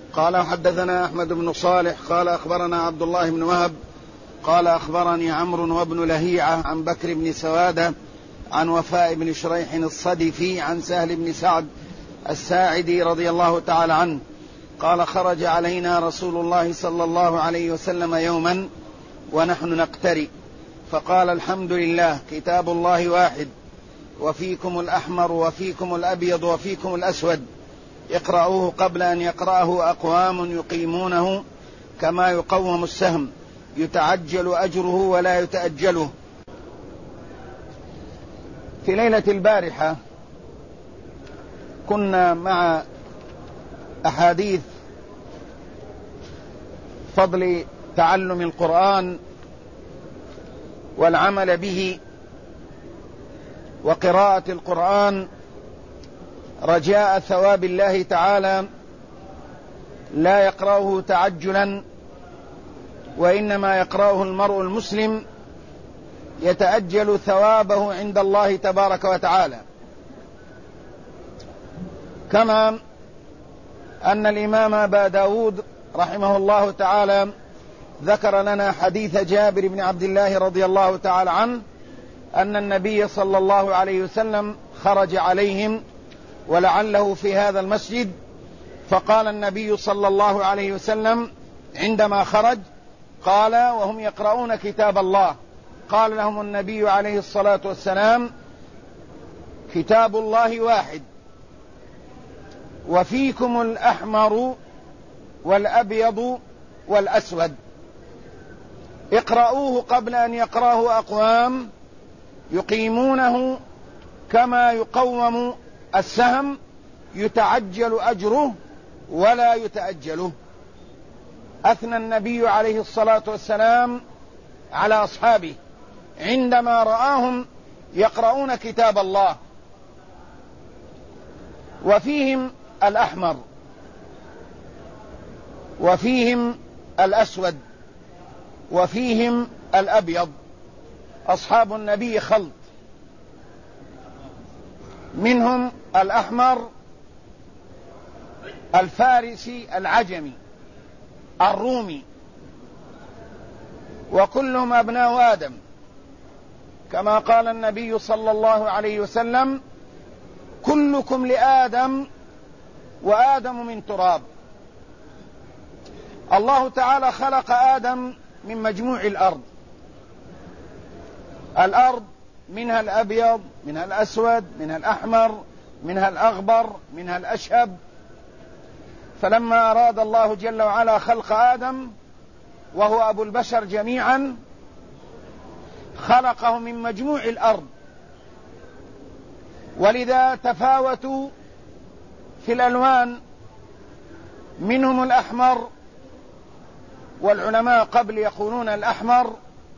قال حدثنا أحمد بن صالح قال أخبرنا عبد الله بن وهب قال أخبرني عمرو وابن لهيعة عن بكر بن سوادة عن وفاء بن شريح الصدفي عن سهل بن سعد الساعدي رضي الله تعالى عنه قال خرج علينا رسول الله صلى الله عليه وسلم يوما ونحن نقترئ فقال الحمد لله كتاب الله واحد وفيكم الأحمر وفيكم الأبيض وفيكم الأسود اقرأوه قبل أن يقرأه أقوام يقيمونه كما يقوم السهم يتعجل أجره ولا يتأجله. في ليلة البارحة كنا مع أحاديث فضل تعلم القرآن والعمل به وقراءة القرآن رجاء ثواب الله تعالى، لا يقرأه تعجلا وإنما يقرأه المرء المسلم يتأجل ثوابه عند الله تبارك وتعالى. كما أن الإمام أبا داود رحمه الله تعالى ذكر لنا حديث جابر بن عبد الله رضي الله تعالى عنه أن النبي صلى الله عليه وسلم خرج عليهم ولعله في هذا المسجد، فقال النبي صلى الله عليه وسلم عندما خرج قال وهم يقرؤون كتاب الله قال لهم النبي عليه الصلاة والسلام كتاب الله واحد وفيكم الأحمر والأبيض والأسود اقرؤوه قبل أن يقرأه أقوام يقيمونه كما يقوم السهم يتعجل أجره ولا يتأجله. أثنى النبي عليه الصلاة والسلام على أصحابه عندما رآهم يقرؤون كتاب الله. وفيهم الأحمر وفيهم الأسود وفيهم الأبيض. أصحاب النبي خلط، منهم الأحمر الفارسي العجمي الرومي وكلهم أبناء آدم، كما قال النبي صلى الله عليه وسلم كلكم لآدم وآدم من تراب. الله تعالى خلق آدم من مجموع الأرض منها الأبيض منها الأسود منها الأحمر منها الأغبر منها الأشهب. فلما أراد الله جل وعلا خلق آدم وهو أبو البشر جميعا خلقه من مجموع الأرض، ولذا تفاوتوا في الألوان، منهم الأحمر، والعلماء قبل يقولون الأحمر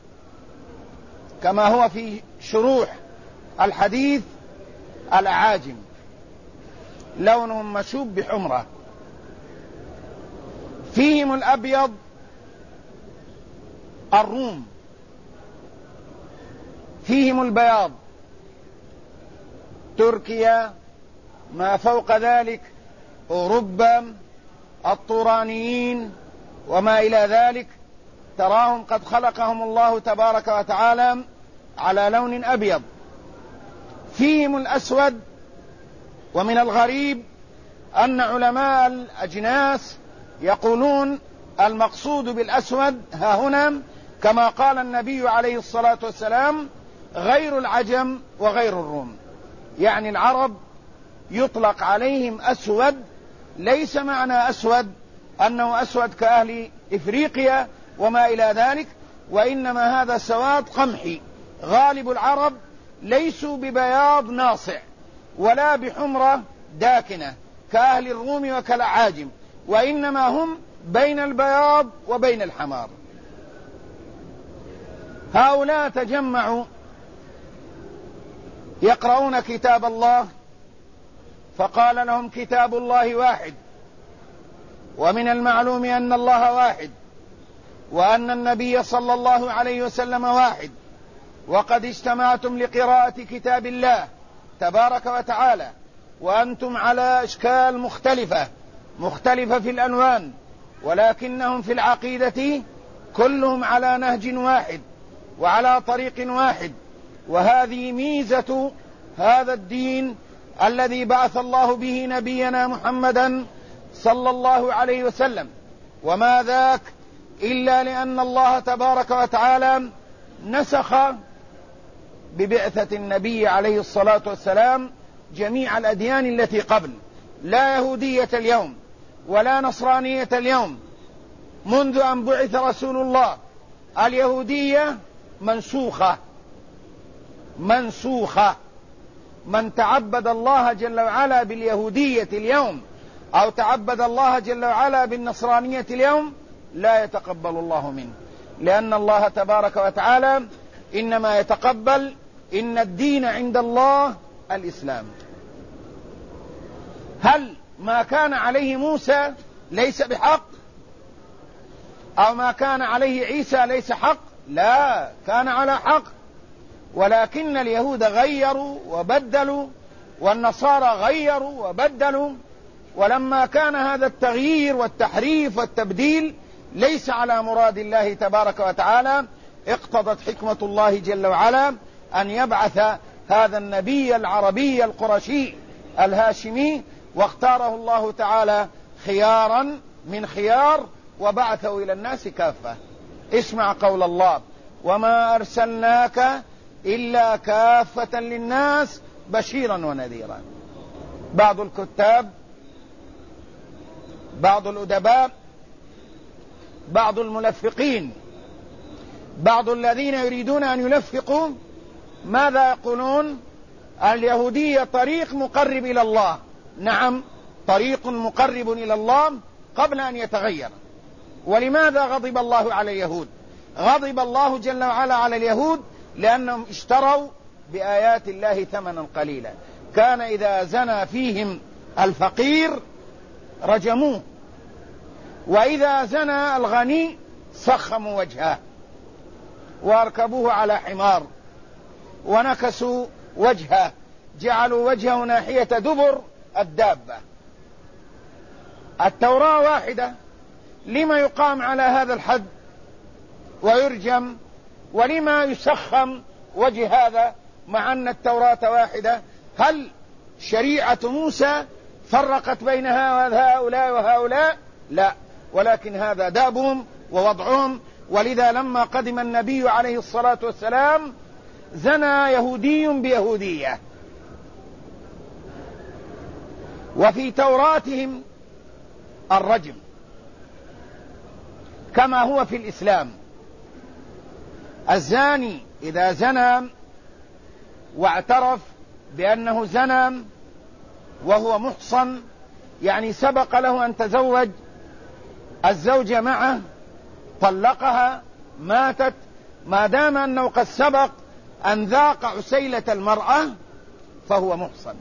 كما هو في شروح الحديث الأعاجم لونهم مشوب بحمرة. فيهم الأبيض الروم، فيهم البياض تركيا ما فوق ذلك أوروبا الطورانيين وما إلى ذلك، تراهم قد خلقهم الله تبارك وتعالى على لون أبيض. فيهم الأسود، ومن الغريب أن علماء الأجناس يقولون المقصود بالأسود ها هنا كما قال النبي عليه الصلاة والسلام غير العجم وغير الروم، يعني العرب يطلق عليهم أسود، ليس معنى أسود أنه أسود كأهل إفريقيا وما إلى ذلك، وإنما هذا سواد قمحي. غالب العرب ليسوا ببياض ناصع ولا بحمرة داكنة كأهل الروم وكالأعاجم، وإنما هم بين البياض وبين الحمار. هؤلاء تجمعوا يقرؤون كتاب الله فقال لهم كتاب الله واحد، ومن المعلوم أن الله واحد وأن النبي صلى الله عليه وسلم واحد، وقد اجتمعتم لقراءة كتاب الله تبارك وتعالى وأنتم على أشكال مختلفة مختلفة في الألوان، ولكنهم في العقيدة كلهم على نهج واحد وعلى طريق واحد. وهذه ميزة هذا الدين الذي بعث الله به نبينا محمدا صلى الله عليه وسلم. وما ذاك إلا لأن الله تبارك وتعالى نسخ ببعثة النبي عليه الصلاة والسلام جميع الأديان التي قبل. لا يهودية اليوم ولا نصرانية اليوم منذ أن بعث رسول الله. اليهودية منسوخة. من تعبد الله جل وعلا باليهودية اليوم أو تعبد الله جل وعلا بالنصرانية اليوم لا يتقبل الله منه، لأن الله تبارك وتعالى إنما يتقبل إن الدين عند الله الإسلام. هل ما كان عليه موسى ليس بحق، أو ما كان عليه عيسى ليس حق؟ لا، كان على حق، ولكن اليهود غيروا وبدلوا والنصارى غيروا وبدلوا. ولما كان هذا التغيير والتحريف والتبديل ليس على مراد الله تبارك وتعالى، اقتضت حكمة الله جل وعلا أن يبعث هذا النبي العربي القرشي الهاشمي، واختاره الله تعالى خيارا من خيار وبعثه إلى الناس كافة. اسمع قول الله: وما أرسلناك إلا كافة للناس بشيرا ونذيرا. بعض الكتاب، بعض الأدباء، بعض الملفقين، بعض الذين يريدون أن يلفقوا ماذا يقولون؟ اليهودية طريق مقرب إلى الله. نعم، طريق مقرب إلى الله قبل أن يتغير. ولماذا غضب الله على اليهود؟ غضب الله جل وعلا على اليهود لأنهم اشتروا بآيات الله ثمنا قليلا. كان إذا زنى فيهم الفقير رجموه، وإذا زنى الغني سخموا وجهه واركبوه على حمار ونكسوا وجهه، جعلوا وجهه ناحية دبر الدابة. التوراة واحدة، لما يقام على هذا الحد ويرجم؟ ولما يسخم وجه هذا مع أن التوراة واحدة؟ هل شريعة موسى فرقت بين هؤلاء وهؤلاء؟ لا، ولكن هذا دابهم ووضعهم. ولذا لما قدم النبي عليه الصلاة والسلام زنى يهودي بيهودية، وفي توراتهم الرجم كما هو في الإسلام. الزاني إذا زنى واعترف بأنه زنى وهو محصن، يعني سبق له أن تزوج الزوجة معه، طلقها، ماتت، ما دام أنه قد سبق أن ذاق عسيلة المرأة فهو محصن.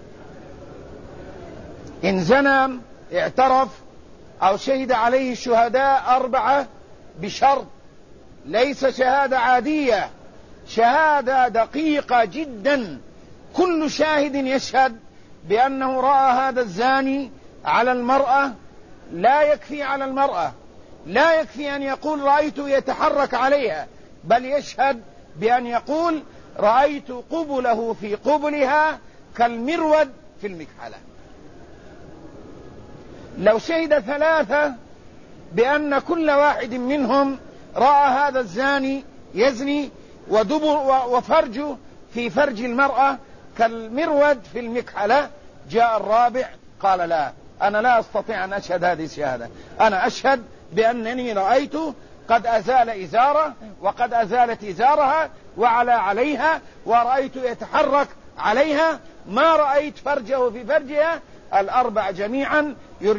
إن زنى اعترف أو شهد عليه الشهداء 4 بشرط، ليس شهادة عادية، شهادة دقيقة جدا. كل شاهد يشهد بأنه رأى هذا الزاني على المرأة. لا يكفي على المرأة، لا يكفي أن يقول رأيته يتحرك عليها، بل يشهد بأن يقول رأيت قبله في قبلها كالمرود في المكحلة. لو شهد 3 بأن كل واحد منهم رأى هذا الزاني يزني وفرجه في فرج المرأة كالمرود في المكحلة، جاء الرابع قال لا، أنا لا أستطيع أن أشهد هذه الشهادة، أنا أشهد بأنني رأيته قد أزال إزاره وقد أزالت إزارها وعلى عليها، ورأيت يتحرك عليها، ما رأيت فرجه في فرجها. 4 جميعا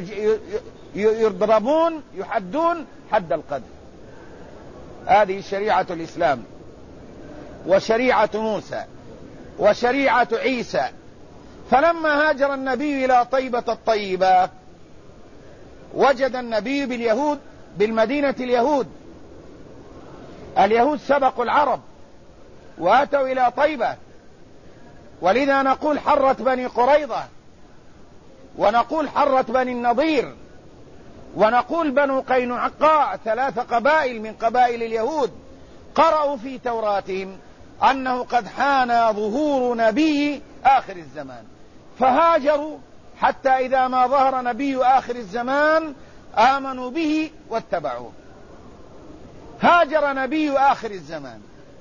يضربون يحدون حد القذف. هذه شريعة الإسلام وشريعة موسى وشريعة عيسى. فلما هاجر النبي إلى طيبة الطيبة وجد النبي باليهود بالمدينة اليهود سبقوا العرب وأتوا إلى طيبة، ولذا نقول حرت بني قريظة ونقول حرة بني النضير، ونقول بنو قينقاع 3 قبائل من قبائل اليهود قرأوا في توراتهم أنه قد حان ظهور نبي آخر الزمان، فهاجروا حتى إذا ما ظهر نبي آخر الزمان آمنوا به واتبعوه. هاجر نبي آخر الزمان،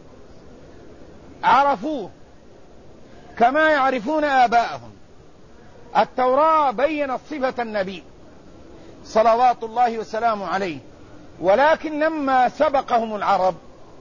عرفوه كما يعرفون آباءهم. التوراة بينت صفة النبي صلوات الله وسلامه عليه، ولكن لما سبقهم العرب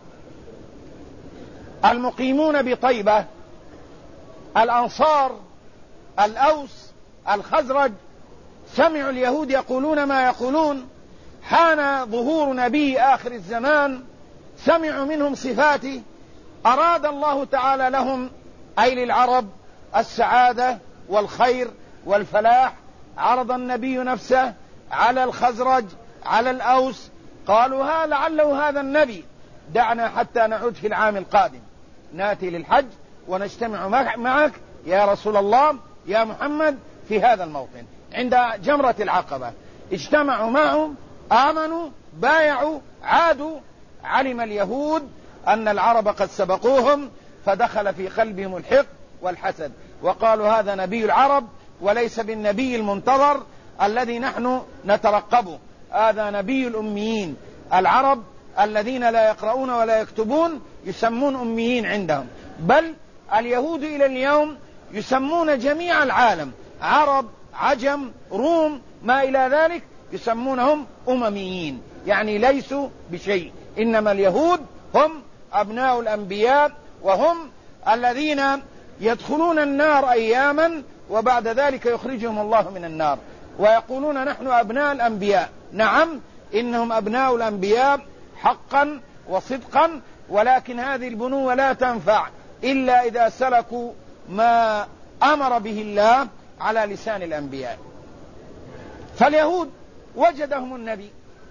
المقيمون بطيبة، الأنصار، الأوس، الخزرج، سمعوا اليهود يقولون ما يقولون، حان ظهور نبي آخر الزمان، سمعوا منهم صفاته، أراد الله تعالى لهم أي للعرب السعادة والخير والفلاح. عرض النبي نفسه على الخزرج، على الأوس، قالوا لعله هذا النبي، دعنا حتى نعود في العام القادم ناتي للحج ونجتمع معك يا رسول الله يا محمد في هذا الموطن عند جمرة العقبة. اجتمعوا معهم، آمنوا، بايعوا، عادوا. علم اليهود أن العرب قد سبقوهم، فدخل في قلبهم الحقد والحسد، وقالوا هذا نبي العرب وليس بالنبي المنتظر الذي نحن نترقبه، هذا نبي الأميين. العرب الذين لا يقرؤون ولا يكتبون يسمون أميين عندهم، بل اليهود إلى اليوم يسمون جميع العالم، عرب، عجم، روم، ما إلى ذلك، يسمونهم أمميين، يعني ليسوا بشيء. إنما اليهود هم أبناء الأنبياء، وهم الذين يدخلون النار أياما وبعد ذلك يخرجهم الله من النار، ويقولون نحن أبناء الأنبياء. نعم، إنهم أبناء الأنبياء حقا وصدقا، ولكن هذه البنوة لا تنفع إلا إذا سلكوا ما أمر به الله على لسان الأنبياء. فاليهود وجدهم النبي،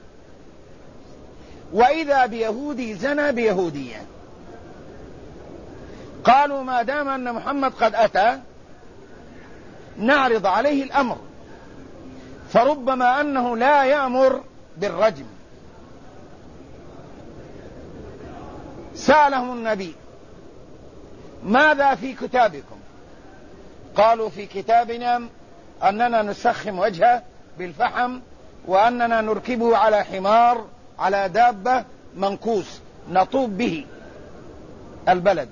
وإذا بيهودي زنى بيهودية، قالوا ما دام أن محمد قد أتى نعرض عليه الأمر، فربما أنه لا يأمر بالرجم. سألهم النبي ماذا في كتابكم؟ قالوا في كتابنا أننا نسخم وجهه بالفحم، وأننا نركبه على حمار، على دابة منكوس نطوب به البلد.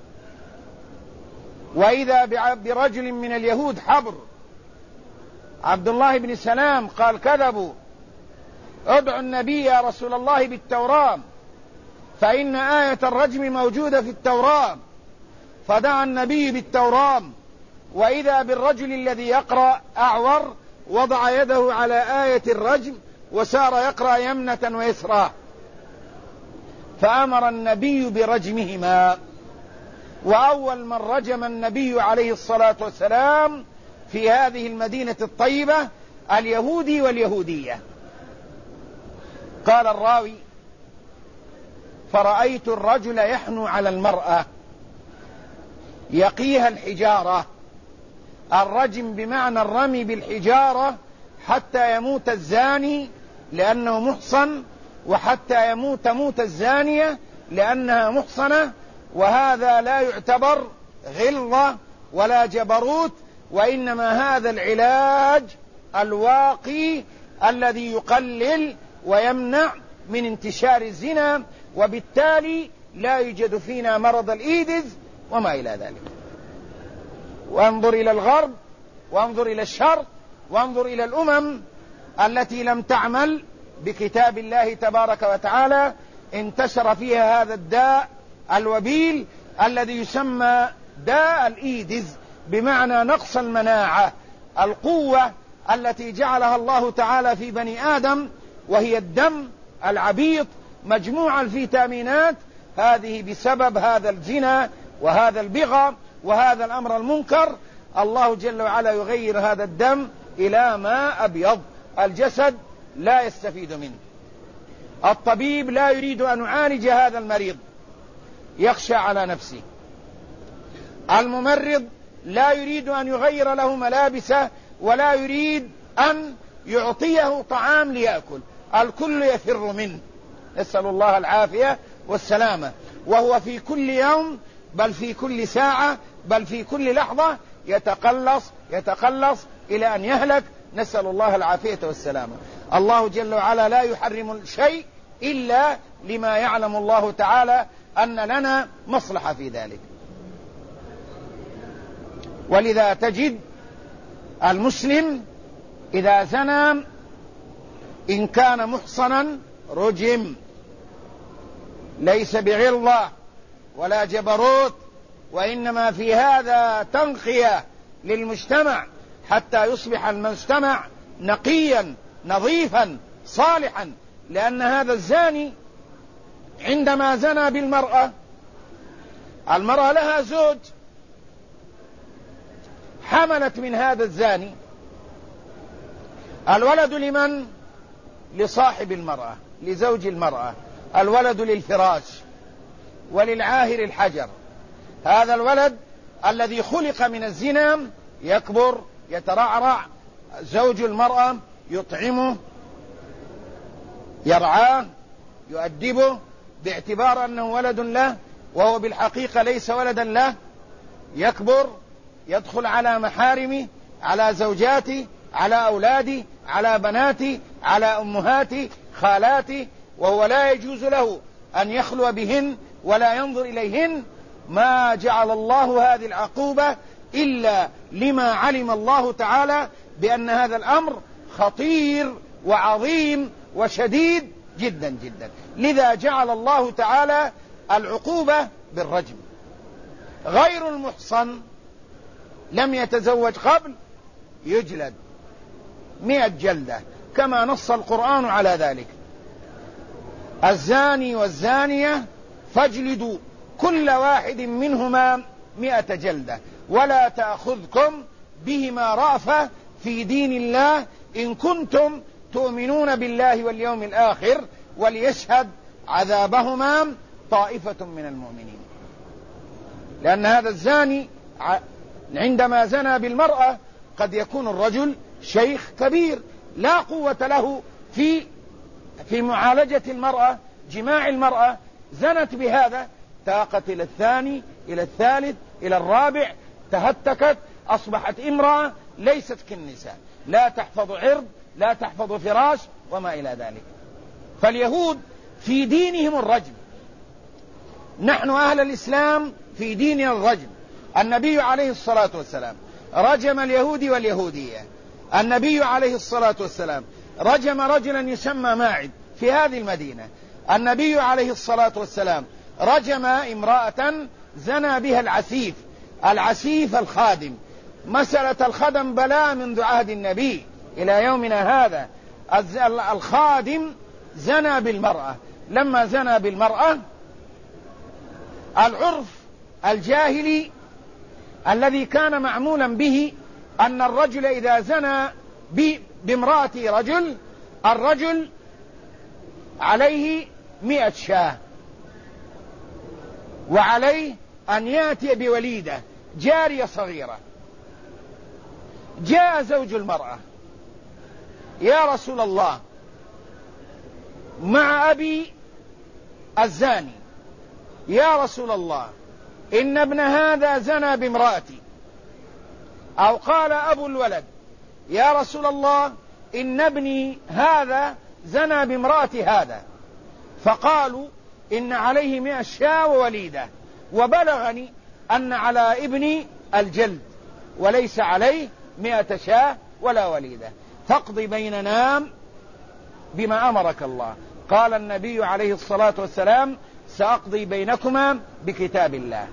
وإذا برجل من اليهود حبر عبد الله بن سلام قال كذبوا، ادعوا النبي يا رسول الله بالتوراة فإن آية الرجم موجودة في التوراة. فدعا النبي بالتوراة، وإذا بالرجل الذي يقرأ أعور وضع يده على آية الرجم وسار يقرأ يمنة ويسرى، فأمر النبي برجمهما. وأول من رجم النبي عليه الصلاة والسلام في هذه المدينة الطيبة اليهودي واليهودية. قال الراوي فرأيت الرجل يحنو على المرأة يقيها الحجارة، الرجم بمعنى الرمي بالحجارة حتى يموت الزاني لأنه محصن، وحتى يموت موت الزانية لأنها محصنة. وهذا لا يعتبر غلظة ولا جبروت، وإنما هذا العلاج الواقي الذي يقلل ويمنع من انتشار الزنا، وبالتالي لا يوجد فينا مرض الإيدز وما إلى ذلك. وانظر إلى الغرب، وانظر إلى الشرق، وانظر إلى الأمم التي لم تعمل بكتاب الله تبارك وتعالى، انتشر فيها هذا الداء الوبيل الذي يسمى داء الإيدز، بمعنى نقص المناعة، القوة التي جعلها الله تعالى في بني آدم، وهي الدم العبيط مجموع الفيتامينات، هذه بسبب هذا الزنا وهذا البغى وهذا الأمر المنكر. الله جل وعلا يغير هذا الدم إلى ماء أبيض، الجسد لا يستفيد منه. الطبيب لا يريد أن يعالج هذا المريض، يخشى على نفسه. الممرض لا يريد أن يغير له ملابسه ولا يريد أن يعطيه طعام ليأكل، الكل يفر منه، نسأل الله العافية والسلامة، وهو في كل يوم بل في كل ساعة بل في كل لحظة يتقلص إلى أن يهلك، نسأل الله العافية والسلامة. الله جل وعلا لا يحرم الشيء إلا لما يعلم الله تعالى أن لنا مصلحة في ذلك. ولذا تجد المسلم إذا زنى إن كان محصنا رجم، ليس بعرضة ولا جبروت، وإنما في هذا تنقية للمجتمع حتى يصبح المجتمع نقيا نظيفا صالحا. لأن هذا الزاني عندما زنى بالمرأة، المرأة لها زوج، حملت من هذا الزاني، الولد لمن؟ لصاحب المرأة، لزوج المرأة، الولد للفراش وللعاهر الحجر. هذا الولد الذي خلق من الزنا يكبر يترعرع، زوج المرأة يطعمه يرعاه يؤدبه باعتبار أنه ولد له، وهو بالحقيقة ليس ولدا له. يكبر يدخل على محارمي، على زوجاتي، على أولادي، على بناتي، على أمهاتي، خالاتي، وهو لا يجوز له أن يخلو بهن ولا ينظر إليهن. ما جعل الله هذه العقوبة إلا لما علم الله تعالى بأن هذا الأمر خطير وعظيم وشديد جدا جدا، لذا جعل الله تعالى العقوبة بالرجم. غير المحصن لم يتزوج قبل يجلد 100 جلدة كما نص القرآن على ذلك. الزاني والزانية فاجلدوا كل واحد منهما 100 جلدة ولا تأخذكم بهما رأفة في دين الله إن كنتم تؤمنون بالله واليوم الآخر وليشهد عذابهما طائفة من المؤمنين. لأن هذا الزاني عندما زنى بالمرأة قد يكون الرجل شيخ كبير لا قوة له في معالجة المرأة، جماع المرأة، زنت بهذا، تاقت إلى الثاني إلى الثالث إلى الرابع، تهتكت، أصبحت امرأة ليست كالنساء، لا تحفظ عرض، لا تحفظ فراش وما إلى ذلك. فاليهود في دينهم الرجم، نحن أهل الإسلام في ديننا الرجم. النبي عليه الصلاة والسلام رجم اليهودي واليهودية، النبي عليه الصلاة والسلام رجم رجلا يسمى ماعد في هذه المدينة، النبي عليه الصلاة والسلام رجم امرأة زنى بها العسيف الخادم. مسألة الخدم بلاء منذ عهد النبي إلى يومنا هذا. الخادم زنى بالمرأة، لما زنى بالمرأة العرف الجاهلي الذي كان معمولا به أن الرجل إذا زنى بامرأة رجل، الرجل عليه 100 شاة، وعليه أن يأتي بوليدة جارية صغيرة. جاء زوج المرأة: يا رسول الله، مع أبي الزاني، يا رسول الله إن ابن هذا زنى بامرأتي. أو قال أبو الولد: يا رسول الله إن ابني هذا زنى بامرأة هذا. فقالوا: إن عليه 100 شاة ووليدة، وبلغني أن على ابني الجلد وليس عليه 100 شاة ولا وليدة، فاقض بيننا بما أمرك الله. قال النبي عليه الصلاة والسلام: سأقضي بينكما بكتاب الله.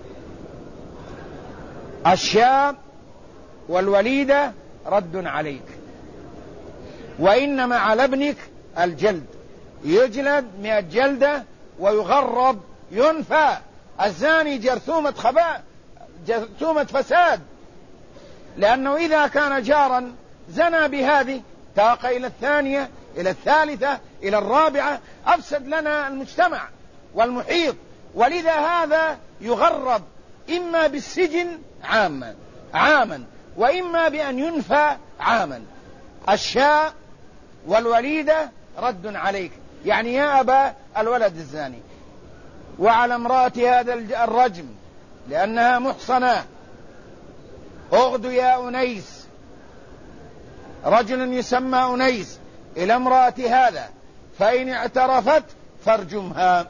الشاة والوليدة رد عليك، وإنما على ابنك الجلد، يجلد 100 جلدة ويغرب ينفى. الزاني جرثومة فساد، لأنه إذا كان جارا زنى بهذه تاق إلى الثانية إلى الثالثة إلى الرابعة، أفسد لنا المجتمع والمحيط. ولذا هذا يغرب إما بالسجن عاما وإما بأن ينفى عاما. الشاء والوليدة رد عليك، يعني يا أبا الولد الزاني. وعلى امرأة هذا الرجم لأنها محصنة. اغد يا أنيس، رجل يسمى أنيس، إلى امرأة هذا فإن اعترفت فارجمها.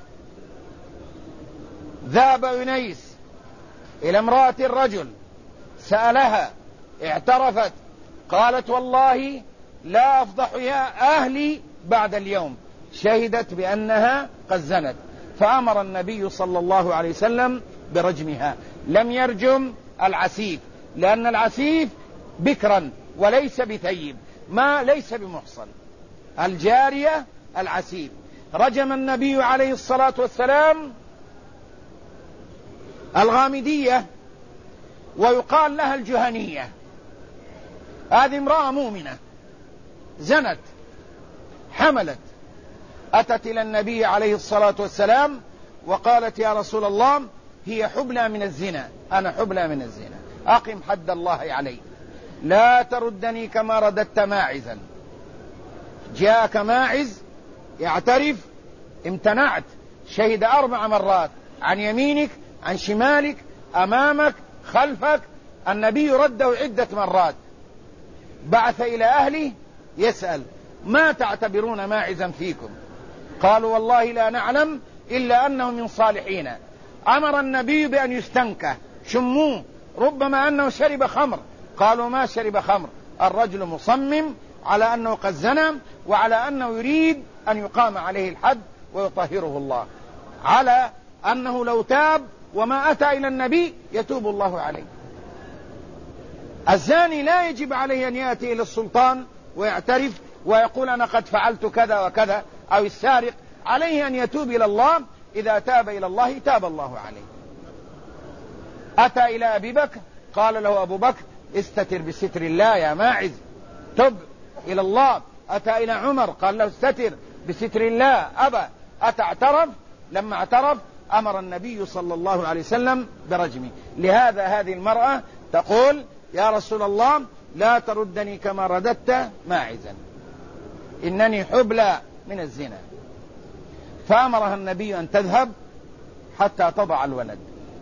ذهب أنيس إلى امرأة الرجل، سألها، اعترفت، قالت والله لا أفضح يا أهلي بعد اليوم، شهدت بأنها قد زنت. فأمر النبي صلى الله عليه وسلم برجمها. لم يرجم العسيف، لأن العسيف بكرا وليس بثيب، ما ليس بمحصن. الجارية العسيف. رجم النبي عليه الصلاة والسلام الغامدية، ويقال لها الجهنية. هذه امرأة مؤمنة زنت، حملت، أتت إلى النبي عليه الصلاة والسلام وقالت يا رسول الله هي حبلى من الزنا، أنا حبلى من الزنا، أقم حد الله علي، لا تردني كما رددت ماعزا. جاءك ماعز يعترف، امتنعت، شهد 4 مرات، عن يمينك، عن شمالك، أمامك، خلفك. النبي رده عدة مرات. بعث إلى أهله يسأل ما تعتبرون ماعزا فيكم؟ قالوا والله لا نعلم إلا أنه من صالحين. أمر النبي بأن يستنكه، شموه، ربما أنه شرب خمر. قالوا ما شرب خمر، الرجل مصمم على أنه قد زنى، وعلى أنه يريد أن يقام عليه الحد ويطهره الله، على أنه لو تاب وما أتى إلى النبي يتوب الله عليه. الزاني لا يجب عليه أن يأتي إلى السلطان ويعترف ويقول أنا قد فعلت كذا وكذا، أو السارق، عليه أن يتوب إلى الله. إذا تاب إلى الله تاب الله عليه. أتى إلى أبي بكر، قال له أبو بكر استتر بستر الله يا ماعز، تب إلى الله. أتى إلى عمر، قال له استتر بستر الله، أبى. أتى اعترف، لما اعترف أمر النبي صلى الله عليه وسلم برجمه. لهذا هذه المرأة تقول يا رسول الله لا تردني كما رددت ماعزا، إنني حبلى من الزنا. فأمرها النبي أن تذهب حتى تضع الولد.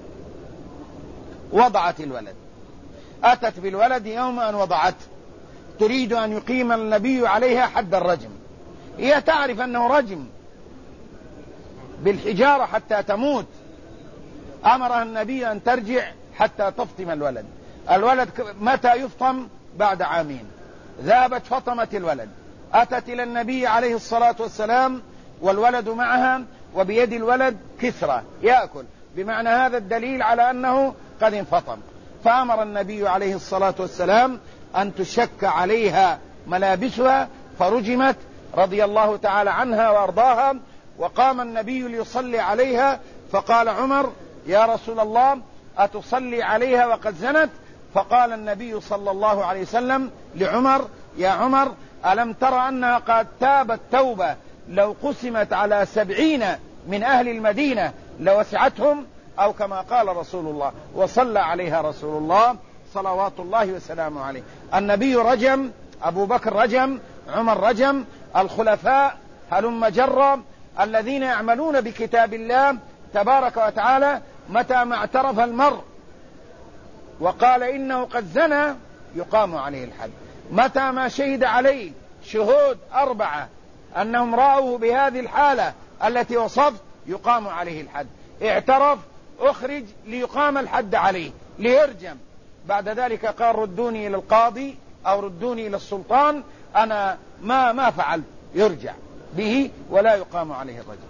وضعت الولد، أتت بالولد يوم أن وضعته، تريد أن يقيم النبي عليها حد الرجم. هي تعرف أنه رجم بالحجارة حتى تموت. أمرها النبي أن ترجع حتى تفطم الولد. الولد متى يفطم؟ بعد 2 عام. ذهبت فطمت الولد، أتت إلى النبي عليه الصلاة والسلام والولد معها، وبيد الولد كسرة يأكل، بمعنى هذا الدليل على أنه قد انفطم. فأمر النبي عليه الصلاة والسلام أن تشك عليها ملابسها، فرجمت رضي الله تعالى عنها وأرضاها. وقام النبي ليصلي عليها، فقال عمر يا رسول الله أتصلي عليها وقد زنت؟ فقال النبي صلى الله عليه وسلم لعمر يا عمر ألم تر أنها قد تابت توبة لو قسمت على 70 من أهل المدينة لوسعتهم؟ أو كما قال رسول الله، وصلى عليها رسول الله صلوات الله وسلامه عليه. النبي رجم، أبو بكر رجم، عمر رجم، الخلفاء هلم جرا الذين يعملون بكتاب الله تبارك وتعالى، متى ما اعترف المرء وقال إنه قد زنى يقام عليه الحد. متى ما شهد عليه شهود 4 أنهم رأوه بهذه الحالة التي وصفت يقام عليه الحد. اعترف، أخرج ليقام الحد عليه، ليرجم. بعد ذلك قال ردوني إلى القاضي أو ردوني إلى السلطان، أنا ما فعلت، يرجع به ولا يقام عليه الرجم.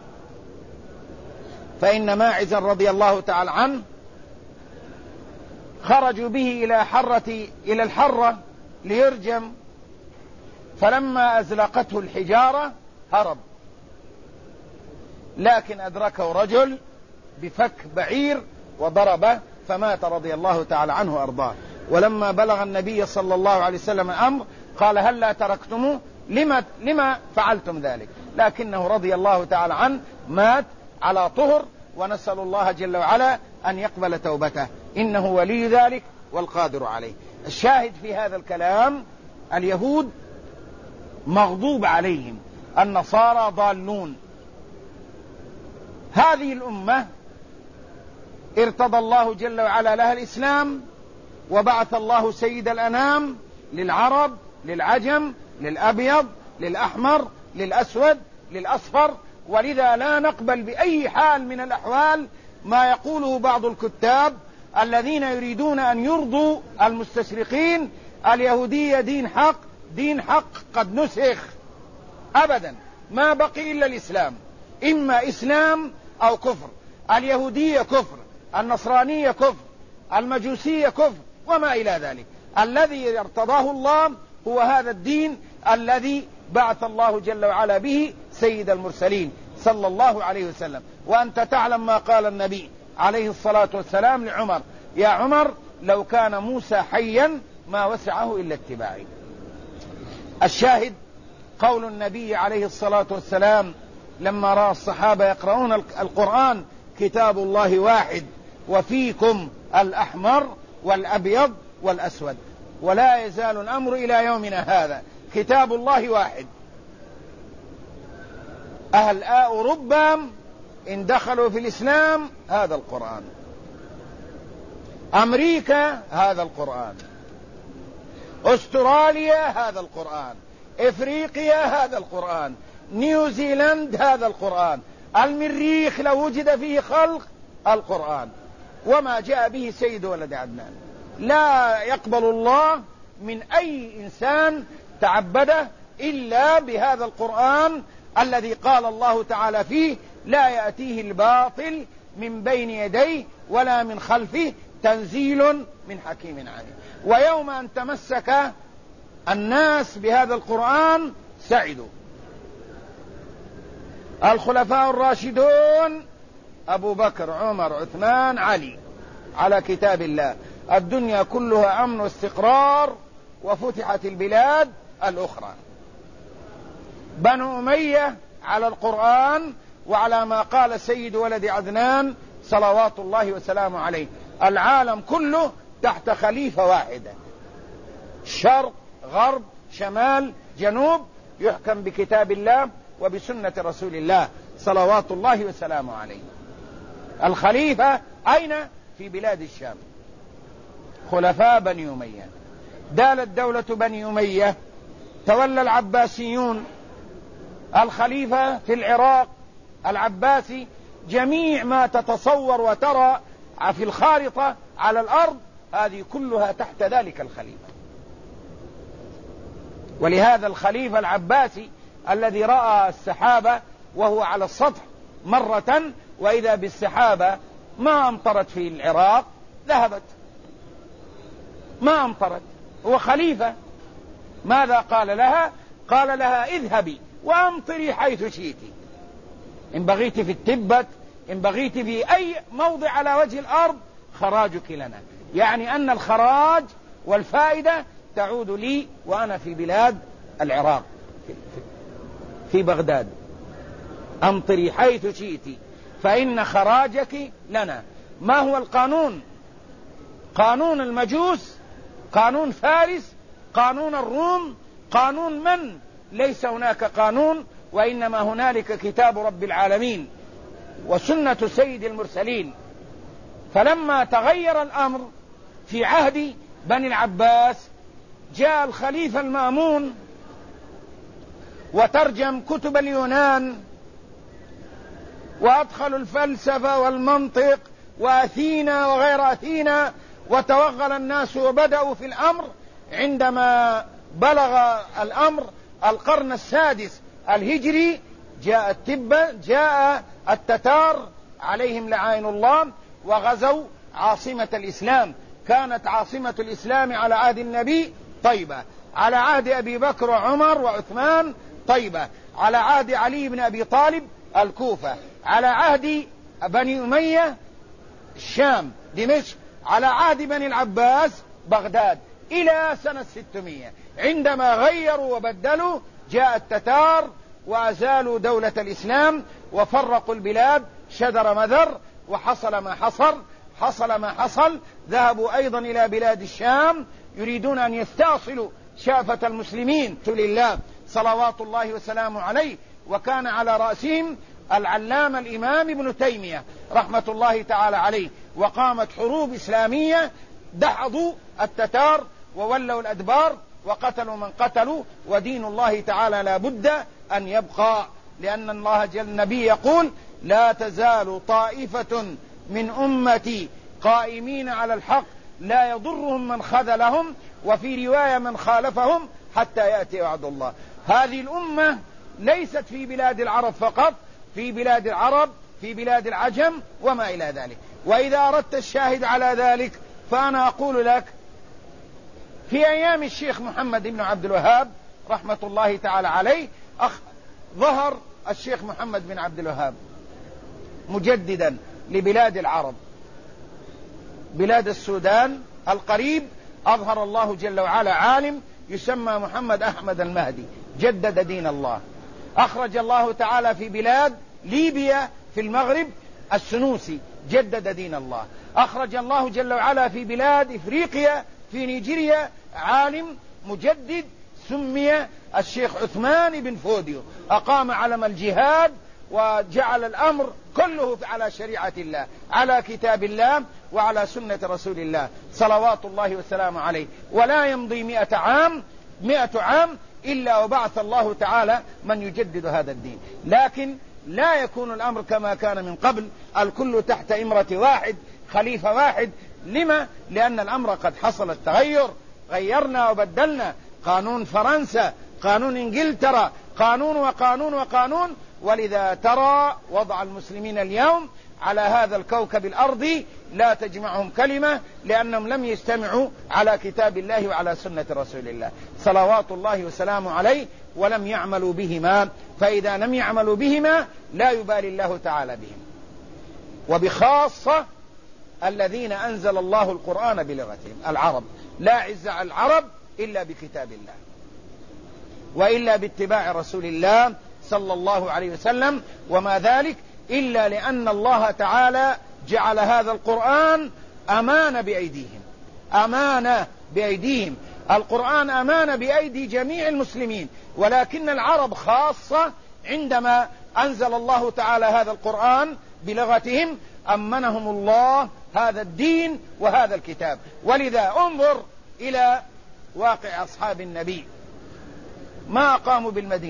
فإن ماعزا رضي الله تعالى عنه خرجوا به إلى الحرة ليرجم، فلما أزلقته الحجارة هرب، لكن أدركه رجل بفك بعير وضربه فمات رضي الله تعالى عنه وأرضاه. ولما بلغ النبي صلى الله عليه وسلم الأمر قال هل لا تركتموه؟ لما فعلتم ذلك؟ لكنه رضي الله تعالى عنه مات على طهر، ونسأل الله جل وعلا أن يقبل توبته، إنه ولي ذلك والقادر عليه. الشاهد في هذا الكلام اليهود مغضوب عليهم، النصارى ضالون. هذه الأمة ارتضى الله جل وعلا لها الإسلام، وبعث الله سيد الأنام للعرب، للعجم، للأبيض، للأحمر، للأسود، للأصفر. ولذا لا نقبل بأي حال من الأحوال ما يقوله بعض الكتاب الذين يريدون أن يرضوا المستشرقين: اليهودية دين حق، دين حق قد نسخ. أبدا، ما بقي إلا الإسلام، إما إسلام أو كفر. اليهودية كفر، النصرانية كفر، المجوسية كفر، وما إلى ذلك. الذي ارتضاه الله هو هذا الدين الذي بعث الله جل وعلا به سيد المرسلين صلى الله عليه وسلم. وأنت تعلم ما قال النبي عليه الصلاة والسلام لعمر: يا عمر، لو كان موسى حيا ما وسعه إلا اتباعي. الشاهد قول النبي عليه الصلاة والسلام لما رأى الصحابة يقرؤون القرآن: كتاب الله واحد وفيكم الأحمر والأبيض والأسود. ولا يزال الأمر إلى يومنا هذا، كتاب الله واحد. أهل أوروبا إن دخلوا في الإسلام هذا القرآن، أمريكا هذا القرآن، أستراليا هذا القرآن، إفريقيا هذا القرآن، نيوزيلاند هذا القرآن، المريخ لو وجد فيه خلق القرآن، وما جاء به سيد ولد عدنان. لا يقبل الله من أي إنسان تعبده إلا بهذا القرآن الذي قال الله تعالى فيه: لا يأتيه الباطل من بين يديه ولا من خلفه تنزيل من حكيم عليم. ويوم أن تمسك الناس بهذا القرآن سعدوا. الخلفاء الراشدون أبو بكر، عمر، عثمان، علي على كتاب الله. الدنيا كلها أمن واستقرار، وفتحت البلاد الأخرى. بنو أمية على القرآن وعلى ما قال سيد ولد عدنان صلوات الله وسلامه عليه. العالم كله تحت خليفة واحدة، شرق، غرب، شمال، جنوب، يحكم بكتاب الله وبسنة رسول الله صلوات الله وسلامه عليه. الخليفة أين؟ في بلاد الشام. خلفاء بني أمية. دالت دولة بني أمية، تولى العباسيون. الخليفة في العراق العباسي، جميع ما تتصور وترى في الخارطة على الأرض هذه كلها تحت ذلك الخليفة. ولهذا الخليفة العباسي الذي رأى السحابة وهو على السطح مرة وإذا بالسحابة ما أمطرت في العراق، ذهبت، ما أمطرت، هو خليفة. ماذا قال لها؟ قال لها: اذهبي وأمطري حيث شئت، إن بغيت في التبت، إن بغيت في أي موضع على وجه الأرض، خراجك لنا. يعني أن الخراج والفائدة تعود لي وأنا في بلاد العراق في بغداد. أمطري حيث شئت فإن خراجك لنا. ما هو القانون؟ قانون المجوس، قانون فارس، قانون الروم، قانون من؟ ليس هناك قانون، وإنما هنالك كتاب رب العالمين وسنة سيد المرسلين. فلما تغير الأمر في عهد بني العباس جاء الخليفة المأمون وترجم كتب اليونان وأدخلوا الفلسفة والمنطق وأثينا وغير أثينا، وتوغل الناس وبدأوا في الأمر. عندما بلغ الأمر القرن السادس الهجري جاء التتار عليهم لعائن الله وغزوا عاصمة الإسلام. كانت عاصمة الإسلام على عهد النبي طيبة، على عهد أبي بكر وعمر وعثمان طيبة، على عهد علي بن أبي طالب الكوفة، على عهد بني أمية الشام دمشق، على عهد بني العباس بغداد، إلى سنة 600. عندما غيروا وبدلوا جاء التتار وأزالوا دولة الإسلام وفرقوا البلاد شدر مذر، وحصل ما حصل. ذهبوا أيضا إلى بلاد الشام يريدون أن يستأصلوا شافة المسلمين لله صلوات الله وسلامه عليه، وكان على رأسهم العلامة الإمام ابن تيمية رحمة الله تعالى عليه. وقامت حروب إسلامية دحضوا التتار وولوا الأدبار وقتلوا من قتلوا، ودين الله تعالى لا بد أن يبقى، لأن الله جل النبي يقول: لا تزال طائفة من أمتي قائمين على الحق لا يضرهم من خذلهم، وفي رواية من خالفهم حتى يأتي وعد الله. هذه الأمة ليست في بلاد العرب فقط، في بلاد العرب، في بلاد العجم وما إلى ذلك. وإذا أردت الشاهد على ذلك فأنا أقول لك: في أيام الشيخ محمد بن عبد الوهاب رحمة الله تعالى عليه ظهر الشيخ محمد بن عبد الوهاب مجددا لبلاد العرب. بلاد السودان القريب أظهر الله جل وعلا عالم يسمى محمد أحمد المهدي، جدد دين الله. أخرج الله تعالى في بلاد ليبيا في المغرب السنوسي، جدد دين الله. أخرج الله جل وعلا في بلاد إفريقيا في نيجيريا عالم مجدد سمي الشيخ عثمان بن فوديو، أقام علم الجهاد وجعل الأمر كله على شريعة الله، على كتاب الله وعلى سنة رسول الله صلوات الله وسلامه عليه. ولا يمضي 100 عام إلا وبعث الله تعالى من يجدد هذا الدين. لكن لا يكون الأمر كما كان من قبل، الكل تحت إمرة واحد، خليفة واحد. لما؟ لأن الأمر قد حصل التغير، غيرنا وبدلنا، قانون فرنسا، قانون إنجلترا، قانون وقانون وقانون. ولذا ترى وضع المسلمين اليوم على هذا الكوكب الأرضي لا تجمعهم كلمة، لأنهم لم يجتمعوا على كتاب الله وعلى سنة رسول الله صلوات الله وسلامه عليه، ولم يعملوا بهما. فإذا لم يعملوا بهما لا يبالي الله تعالى بهم، وبخاصة الذين أنزل الله القرآن بلغتهم العرب. لا عز على العرب إلا بكتاب الله وإلا باتباع رسول الله صلى الله عليه وسلم. وما ذلك إلا لأن الله تعالى جعل هذا القرآن أمانة بأيديهم، أمانة بأيديهم. القرآن أمانة بأيدي جميع المسلمين، ولكن العرب خاصة عندما أنزل الله تعالى هذا القرآن بلغتهم أمنهم الله هذا الدين وهذا الكتاب. ولذا انظر إلى واقع أصحاب النبي، ما أقاموا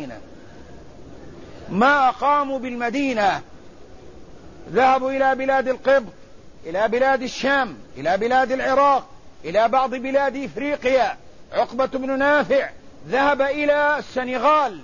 بالمدينة، ذهبوا إلى بلاد القبط، إلى بلاد الشام، إلى بلاد العراق، إلى بعض بلاد إفريقيا. عقبة بن نافع ذهب إلى السنغال،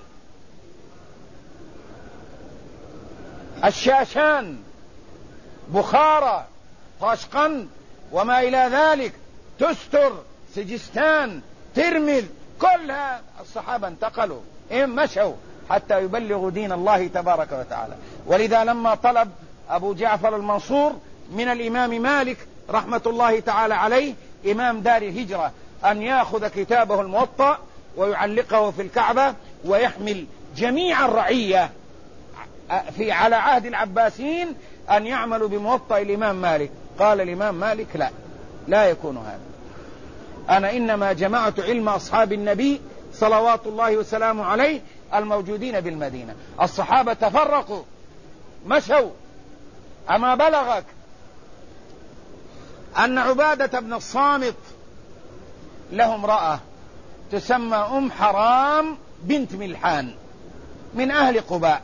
الشاشان، بخارى، طاشقند وما إلى ذلك، تستر، سجستان، ترمذ، كلها الصحابة انتقلوا، مشوا حتى يبلغوا دين الله تبارك وتعالى. ولذا لما طلب أبو جعفر المنصور من الإمام مالك رحمة الله تعالى عليه إمام دار الهجرة أن يأخذ كتابه الموطأ ويعلقه في الكعبة ويحمل جميع الرعية على عهد العباسيين أن يعملوا بموطأ الإمام مالك، قال الإمام مالك: لا يكون هذا، أنا إنما جمعت علم أصحاب النبي صلوات الله وسلامه عليه الموجودين بالمدينة. الصحابة تفرقوا مشوا. أما بلغك أن عبادة بن الصامت له امرأة تسمى أم حرام بنت ملحان من أهل قباء،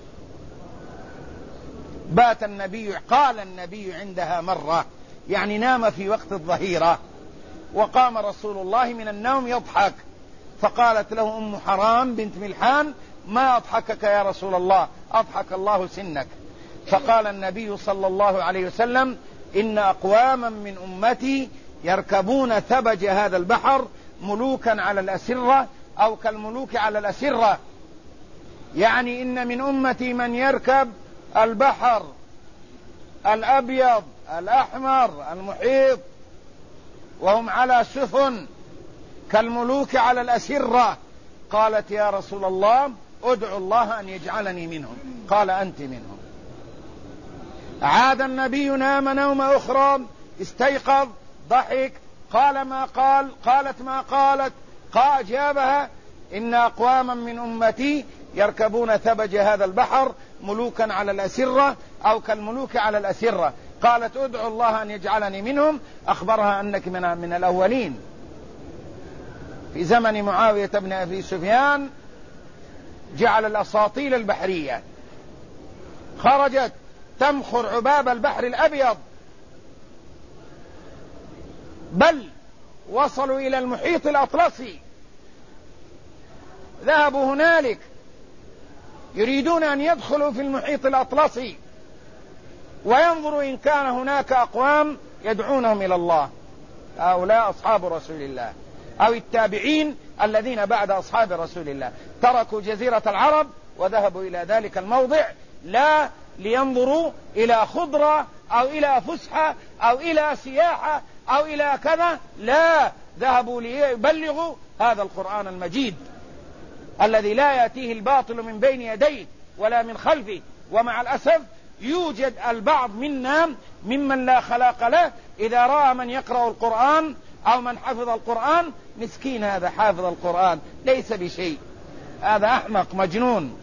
قال النبي عندها مرة، يعني نام في وقت الظهيرة، وقام رسول الله من النوم يضحك، فقالت له أم حرام بنت ملحان: ما أضحكك يا رسول الله؟ أضحك الله سنك. فقال النبي صلى الله عليه وسلم: إن أقواما من أمتي يركبون ثبج هذا البحر ملوكا على الأسرة أو كالملوك على الأسرة، يعني إن من أمتي من يركب البحر الأبيض الأحمر المحيط وهم على سفن كالملوك على الأسرة. قالت: يا رسول الله ادعو الله أن يجعلني منهم. قال: أنت منهم. عاد النبي، نام نومة أخرى، استيقظ، ضحك، قال ما قال، قالت ما قالت، أجابها: إن أقواما من أمتي يركبون ثبج هذا البحر ملوكا على الأسرة أو كالملوك على الأسرة. قالت: ادعو الله أن يجعلني منهم. أخبرها أنك من الأولين. في زمن معاوية بن أبي سفيان جعل الأساطيل البحرية خرجت تمخر عباب البحر الأبيض، بل وصلوا إلى المحيط الأطلسي، ذهبوا هنالك يريدون أن يدخلوا في المحيط الأطلسي وينظروا إن كان هناك أقوام يدعونهم إلى الله. هؤلاء أصحاب رسول الله أو التابعين الذين بعد أصحاب رسول الله تركوا جزيرة العرب وذهبوا إلى ذلك الموضع، لا لينظروا إلى خضرة أو إلى فسحة أو إلى سياحة أو إلى كذا، لا، ذهبوا ليبلغوا هذا القرآن المجيد الذي لا يأتيه الباطل من بين يديه ولا من خلفه. ومع الأسف يوجد البعض منا ممن لا خلاق له إذا رأى من يقرأ القرآن أو من حفظ القرآن: مسكين هذا حافظ القرآن ليس بشيء، هذا أحمق مجنون.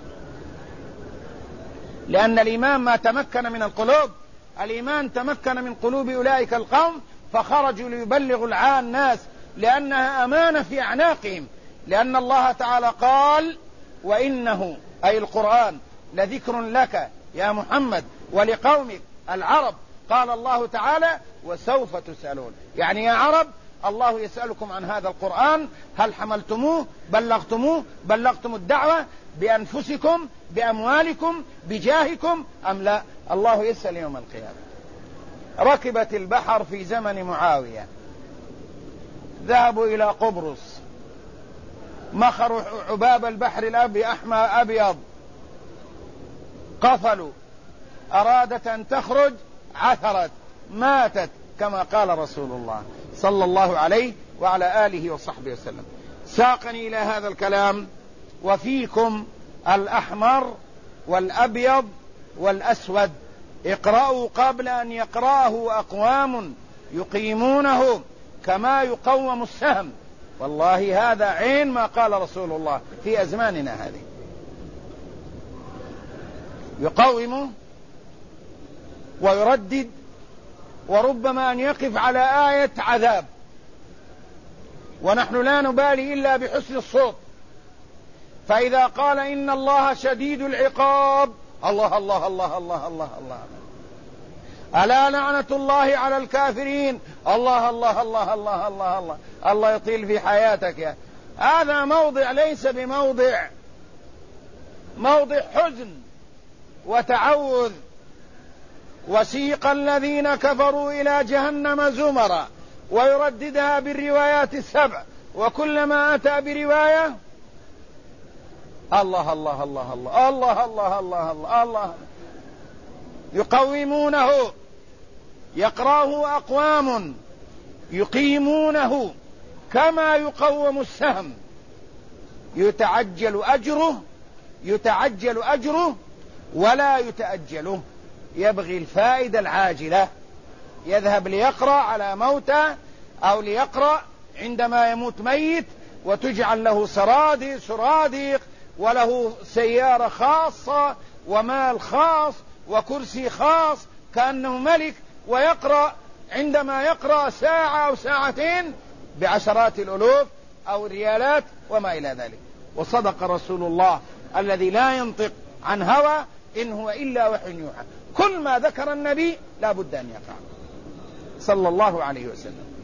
لأن الإيمان ما تمكن من القلوب، الإيمان تمكن من قلوب أولئك القوم فخرجوا ليبلغوا الناس، لأنها أمانة في أعناقهم. لأن الله تعالى قال: وإنه أي القرآن لذكر لك يا محمد ولقومك العرب. قال الله تعالى: وسوف تسألون، يعني يا عرب الله يسألكم عن هذا القرآن، هل حملتموه، بلغتم الدعوة بأنفسكم بأموالكم بجاهكم أم لا؟ الله يسأل يوم القيامة. ركبت البحر في زمن معاوية، ذهبوا إلى قبرص، مخروا عباب البحر أبيض، قفلوا، أرادت أن تخرج عثرت، ماتت، كما قال رسول الله صلى الله عليه وعلى آله وصحبه وسلم. ساقني إلى هذا الكلام: وفيكم الأحمر والأبيض والأسود، اقرأوا قبل أن يقرأه أقوام يقيمونه كما يقوم السهم. والله هذا عين ما قال رسول الله في أزماننا هذه، يقوم ويردد، وربما أن يقف على آية عذاب، ونحن لا نبالي إلا بحسن الصوت. فإذا قال إن الله شديد العقاب، الله الله الله الله الله الله، ألا لعنة الله على الكافرين، الله الله الله الله الله الله، الله يطيل في حياتك يا. هذا موضع ليس بموضع، موضع حزن وتعوذ. وسيق الذين كفروا إلى جهنم زمرا، ويرددها بالروايات السبع، وكلما أتى برواية الله الله الله الله الله الله الله الله الله، يقومونه، يقرأه أقوام يقيمونه كما يقوم السهم، يتعجل أجره ولا يتأجله، يبغي الفائدة العاجلة، يذهب ليقرأ على موتى أو ليقرأ عندما يموت ميت، وتجعل له سرادق وله سيارة خاصة ومال خاص وكرسي خاص كأنه ملك، ويقرأ عندما يقرأ ساعة أو ساعتين بعشرات الألوف أو الريالات وما إلى ذلك. وصدق رسول الله الذي لا ينطق عن هوى إن هو إلا وحي يوحى، كل ما ذكر النبي لا بد أن يقع صلى الله عليه وسلم.